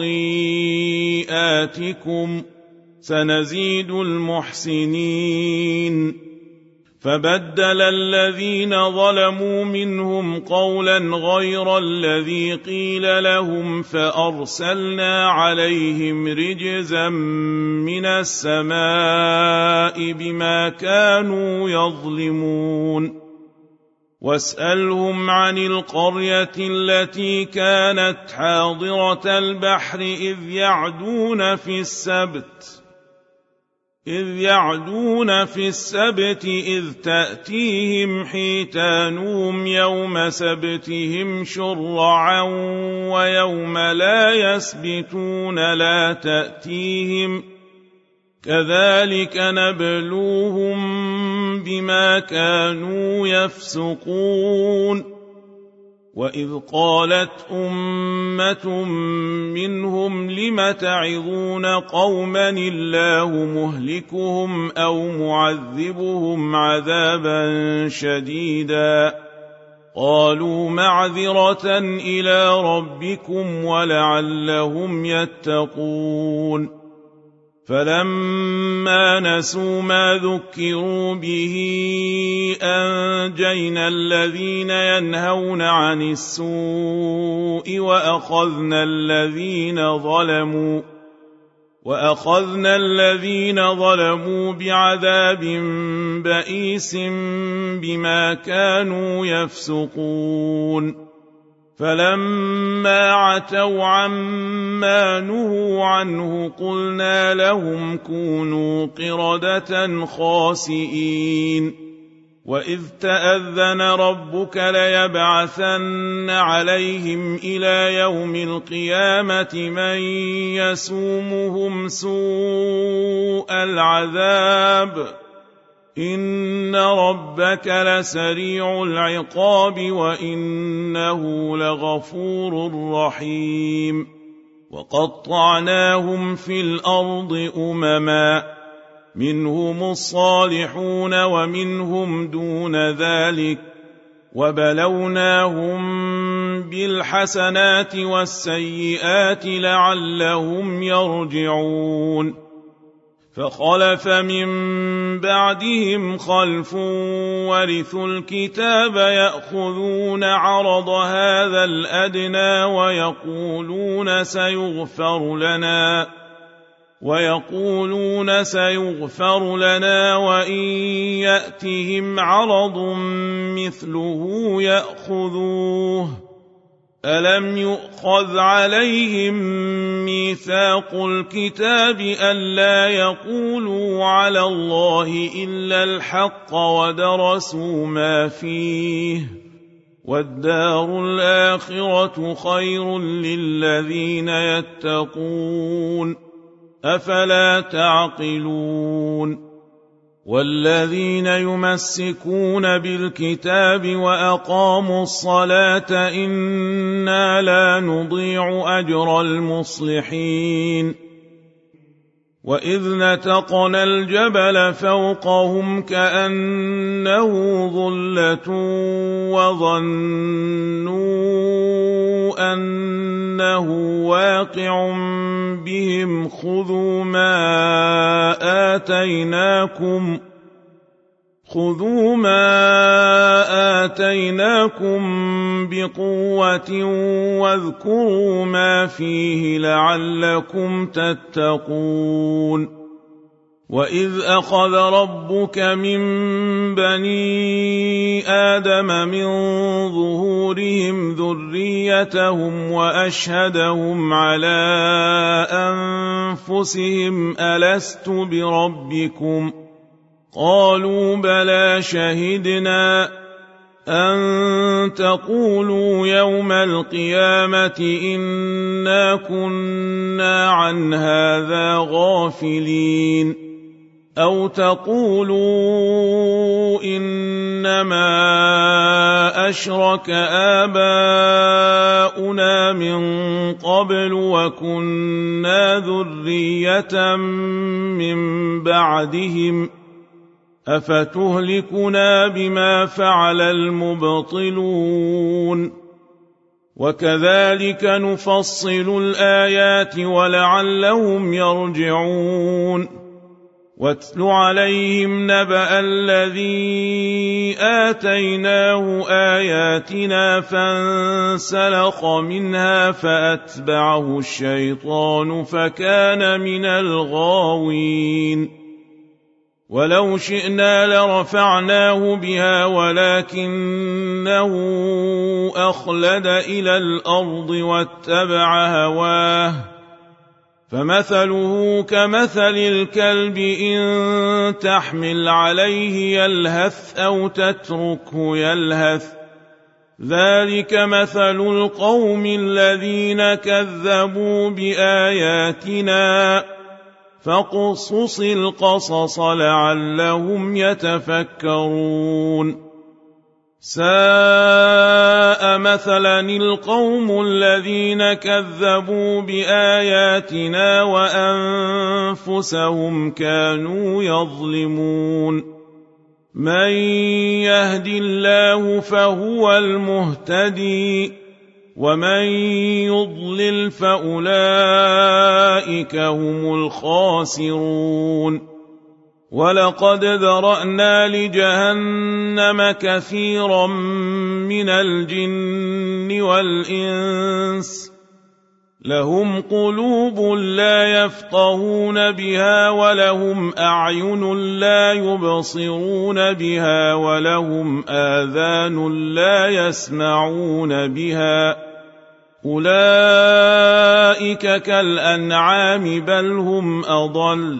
خطيئاتكم سنزيد المحسنين فبدل الذين ظلموا منهم قولا غير الذي قيل لهم فأرسلنا عليهم رجزا من السماء بما كانوا يظلمون واسألهم عن القرية التي كانت حاضرة البحر إذ يعدون في السبت إذ يعدون في السبت إذ تأتيهم حيتانهم يوم سبتهم شرعا ويوم لا يسبتون لا تأتيهم كذلك نبلوهم بما كانوا يفسقون وإذ قالت أمة منهم لم تعظون قوما الله مهلكهم أو معذبهم عذابا شديدا قالوا معذرة إلى ربكم ولعلهم يتقون فلما نسوا ما ذكروا به أنجينا الذين ينهون عن السوء وأخذنا الذين ظلموا وأخذنا الذين ظلموا بعذاب بئيس بما كانوا يفسقون فلما عتوا عما نهوا عنه قلنا لهم كونوا قردة خاسئين وإذ تأذن ربك ليبعثن عليهم إلى يوم القيامة من يسومهم سوء العذاب إن ربك لسريع العقاب وإنه لغفور رحيم وقطعناهم في الأرض أمما منهم الصالحون ومنهم دون ذلك وبلوناهم بالحسنات والسيئات لعلهم يرجعون فخلف من بعدهم خلف ورثوا الكتاب يأخذون عرض هذا الأدنى ويقولون سيغفر لنا ويقولون سيغفر لنا وإن يأتهم عرض مثله يأخذوه ألم يؤخذ عليهم ميثاق الكتاب ألا يقولوا على الله إلا الحق ودرسوا ما فيه والدار الآخرة خير للذين يتقون أفلا تعقلون والذين يمسكون بالكتاب وأقاموا الصلاة إنا لا نضيع أجر المصلحين وإذ نتقنا الجبل فوقهم كأنه ظلة وظنوا أنه واقع بهم خذوا ما آتيناكم خذوا ما آتيناكم بقوة واذكروا ما فيه لعلكم تتقون وإذ أخذ ربك من بني آدم من ظهورهم ذريتهم وأشهدهم على أنفسهم ألست بربكم قالوا بلى شهدنا أن تقولوا يوم القيامة إنا كنا عن هذا غافلين أو تقولوا إنما أشرك آباؤنا من قبل وكنا ذرية من بعدهم أفتهلكنا بما فعل المبطلون وكذلك نفصل الآيات ولعلهم يرجعون واتل عليهم نبأ الذي آتيناه آياتنا فانسلخ منها فأتبعه الشيطان فكان من الغاوين ولو شئنا لرفعناه بها ولكنه أخلد إلى الأرض واتبع هواه فمثله كمثل الكلب إن تحمل عليه يلهث أو تتركه يلهث ذلك مثل القوم الذين كذبوا بآياتنا فاقصص القصص لعلهم يتفكرون ساء مثلا القوم الذين كذبوا بآياتنا وأنفسهم كانوا يظلمون من يهد الله فهو المهتدي ومن يضلل فأولئك هم الخاسرون ولقد ذرأنا لجهنم كثيرا من الجن والإنس لهم قلوب لا يفقهون بها ولهم أعين لا يبصرون بها ولهم آذان لا يسمعون بها أولئك كالأنعام بل هم أضل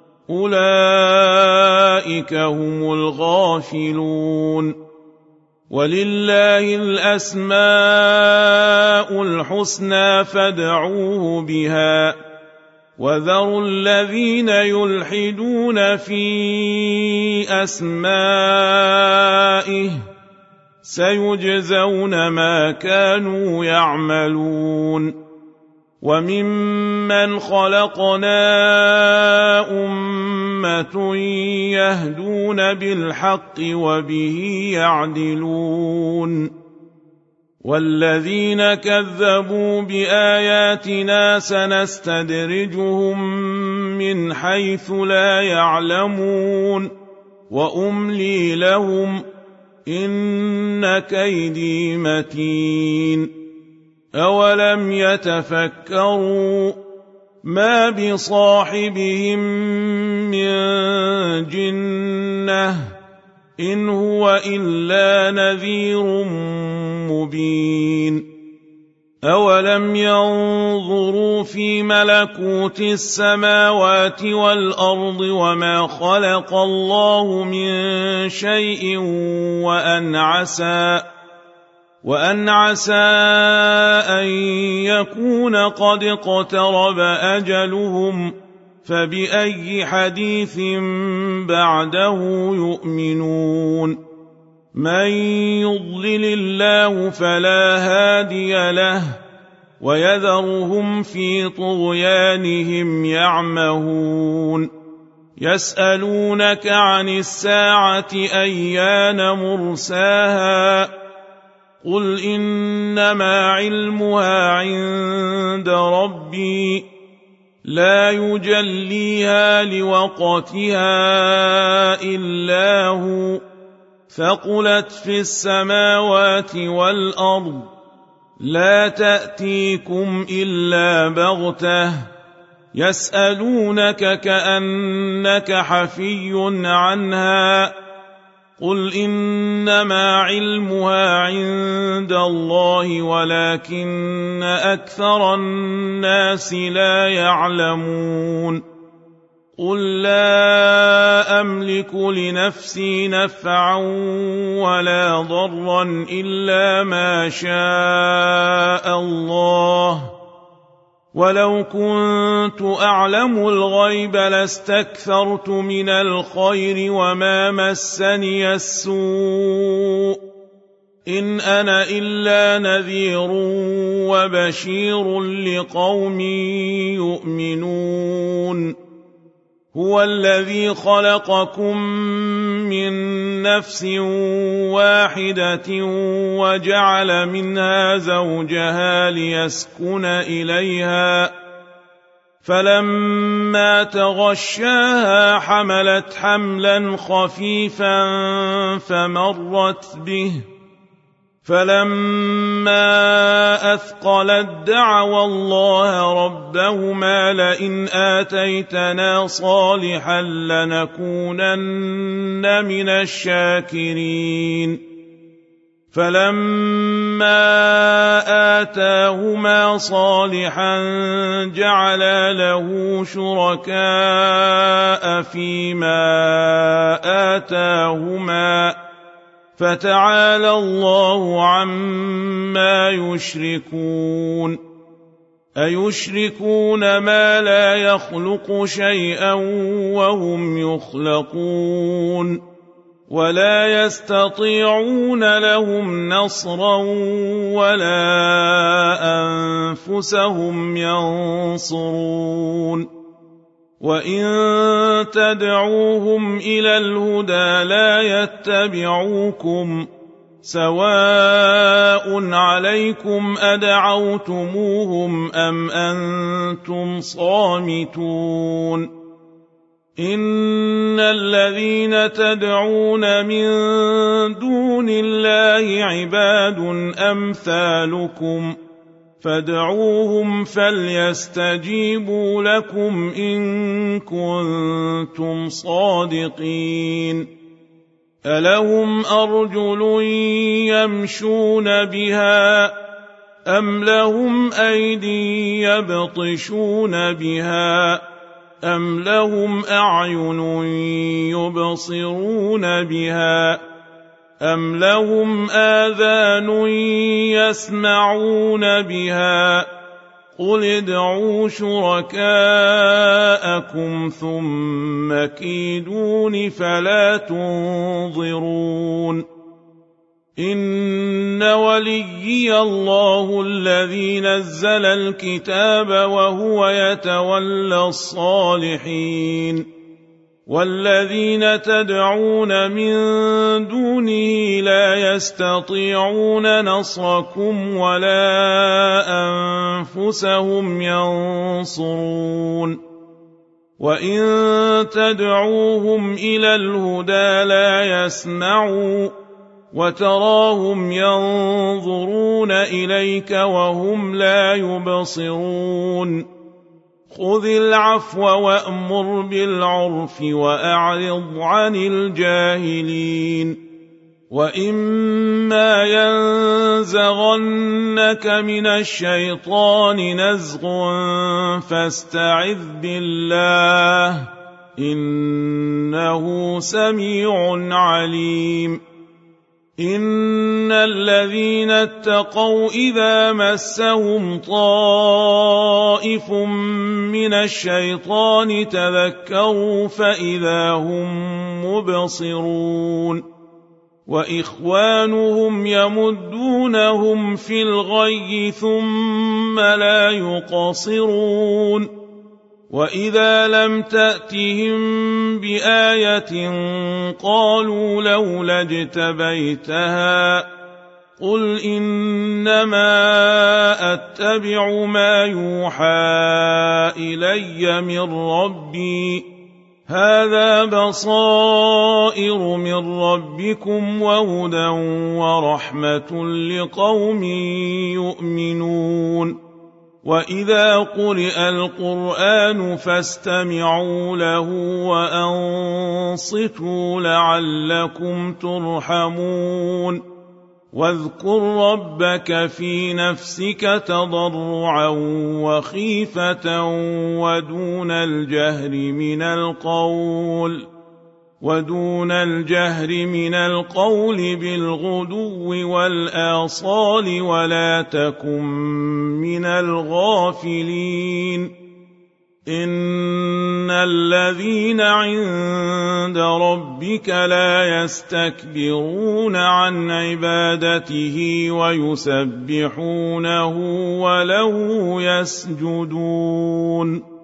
أولئك هم الغافلون ولله الأسماء الحسنى فادعوه بها وذروا الذين يلحدون في أسمائه سيجزون ما كانوا يعملون وممن خلقنا أمة يهدون بالحق وبه يعدلون والذين كذبوا بآياتنا سنستدرجهم من حيث لا يعلمون وأملي لهم إن كيدي متين أولم يتفكروا ما بصاحبهم من جنة إن هو إلا نذير مبين أولم ينظروا في ملكوت السماوات والأرض وما خلق الله من شيء وأن عسى وأن عسى أن يكون قد اقترب أجلهم فبأي حديث بعده يؤمنون من يضلل الله فلا هادي له ويذرهم في طغيانهم يعمهون يسألونك عن الساعة أيان مرساها قل إنما علمها عند ربي لا يجليها لوقتها إلا هو ثقلت في السماوات والأرض لا تأتيكم إلا بغتة يسألونك كأنك حفي عنها قل إنما علمها عند الله ولكن أكثر الناس لا يعلمون قل لا أملك لنفسي نفعا ولا ضرا إلا ما شاء الله ولو كنت أعلم الغيب لاستكثرت من الخير وما مسني السوء إن أنا إلا نذير وبشير لقوم يؤمنون هو الذي خلقكم من نفس واحدة وجعل منها زوجها ليسكن إليها فلما تغشاها حملت حملا خفيفا فمرت به فلما أثقلت دعوا الله ربهما لئن آتيتنا صالحا لنكونن من الشاكرين فلما آتاهما صالحا جعلا له شركاء فيما آتاهما فتعالى الله عما يشركون أيشركون ما لا يخلق شيئا وهم يخلقون ولا يستطيعون لهم نصرا ولا أنفسهم ينصرون وإن تدعوهم إلى الهدى لا يتبعوكم سواء عليكم أدعوتموهم أم أنتم صامتون إن الذين تدعون من دون الله عباد أمثالكم فادعوهم فليستجيبوا لكم إن كنتم صادقين ألهم أرجل يمشون بها أم لهم أيدي يبطشون بها أم لهم أعين يبصرون بها أم لهم آذان يسمعون بها قل ادعوا شركاءكم ثم كيدون فلا تنظرون إن وليي الله الذي نزل الكتاب وهو يتولى الصالحين والذين تدعون من دونه لا يستطيعون نصركم ولا أنفسهم ينصرون وإن تدعوهم إلى الهدى لا يسمعوا وتراهم ينظرون إليك وهم لا يبصرون خذ العفو وأمر بالعرف وأعرض عن الجاهلين وإما ينزغنك من الشيطان نزغ فاستعذ بالله إنه سميع عليم إن الذين اتقوا إذا مسهم طائف من الشيطان تذكروا فإذا هم مبصرون وإخوانهم يمدونهم في الغي ثم لا يقصرون وإذا لم تأتهم بآية قالوا لولا اجتبيتها قل إنما أتبع ما يوحى إلي من ربي هذا بصائر من ربكم وهدى ورحمة لقوم يؤمنون وإذا قرئ القرآن فاستمعوا له وأنصتوا لعلكم ترحمون واذكر ربك في نفسك تضرعا وخيفة ودون الجهر من القول ودون الجهر من القول بالغدو والآصال ولا تكن من الغافلين إن الذين عند ربك لا يستكبرون عن عبادته ويسبحونه وله يسجدون